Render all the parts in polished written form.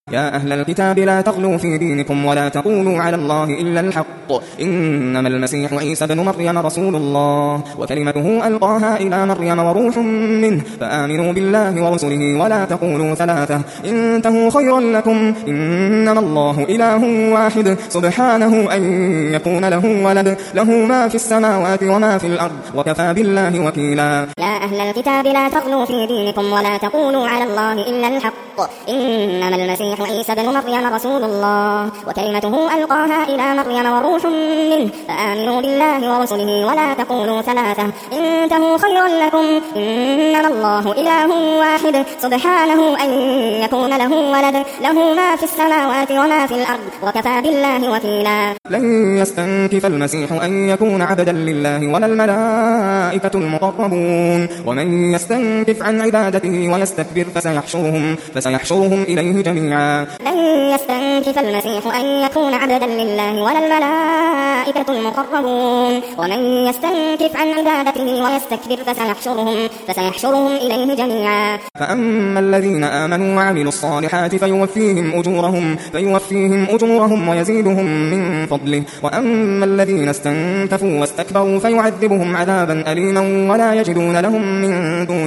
يا أهل الكتاب لا تغلوا في دينكم ولا تقولوا على الله إلا الحق إنما المسيح عيسى بن مريم رسول الله وكلمته ألقاها إلى مريم وروح منه فآمنوا بالله ورسله ولا تقولوا ثلاثة انتهوا خيرا لكم إنما الله إله واحد سبحانه أن يكون له ولد له ما في السماوات وما في الأرض وكفى بالله وكيلا. يا أهل الكتاب لا تغلوا في دينكم ولا تقولوا على الله إلا الحق إنما المسيح عيسى بن مريم رسول الله وكلمته ألقاها إلى مريم وروح منه فآمنوا بالله ورسله ولا تقولوا ثلاثة انتهوا خيرا لكم إنما الله إله واحد سبحانه أن يكون له ولد له ما في السماوات وما في الأرض وكفى بالله وكيلا. لن يستنكف المسيح أن يكون عبدا لله ولا الملائكة المقربون ومن يستنكف عن عبادته ويستكبر فسيحشرهم إليه جميعا. لن يستنكف المسيح أن يكون عبدا لله ولا الملائكة المقربون ومن يستنكف عن عبادته ويستكبر فسيحشرهم إليه جميعا. فأما الذين آمنوا وعملوا الصالحات فيوفيهم أجورهم ويزيدهم من فضله وأما الذين استنكفوا واستكبروا فيعذبهم عذابا أليما ولا يجدون لهم من دون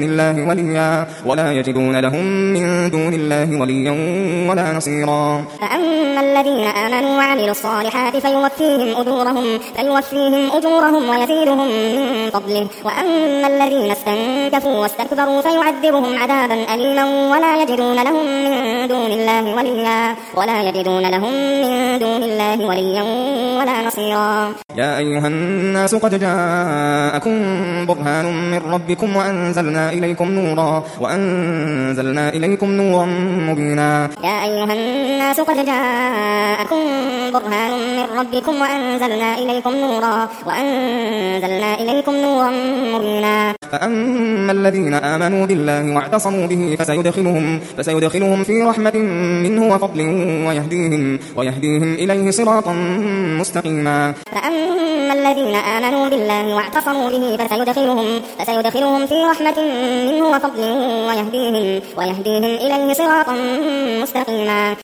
الله وليا ولا نصيرا. فأما الذين آمنوا وعملوا الصالحات فيوفيهم أجورهم ويزيدهم من فضله وأما الذين استنكفوا واستكبروا فيعذبهم عذابا أليما ولا يجدون لهم من دون الله وليا ولا نصيرا. يا أيها الناس قد جاءكم برهان من ربكم وأنزلنا إليكم نورا مبينا. يا أيها الناس قد جاءكم برهان من ربكم وأنزلنا إليكم نورا مبينا. فأما الذين آمنوا بالله واعتصموا به فسيدخلهم في رحمة منه وفضل ويهديهم إليه صراطا مستقيما. فأما الذين آمنوا بالله واعتصموا به فسيدخلهم في رحمة منه وفضل ويهديهم إليه صراطا مستقيما.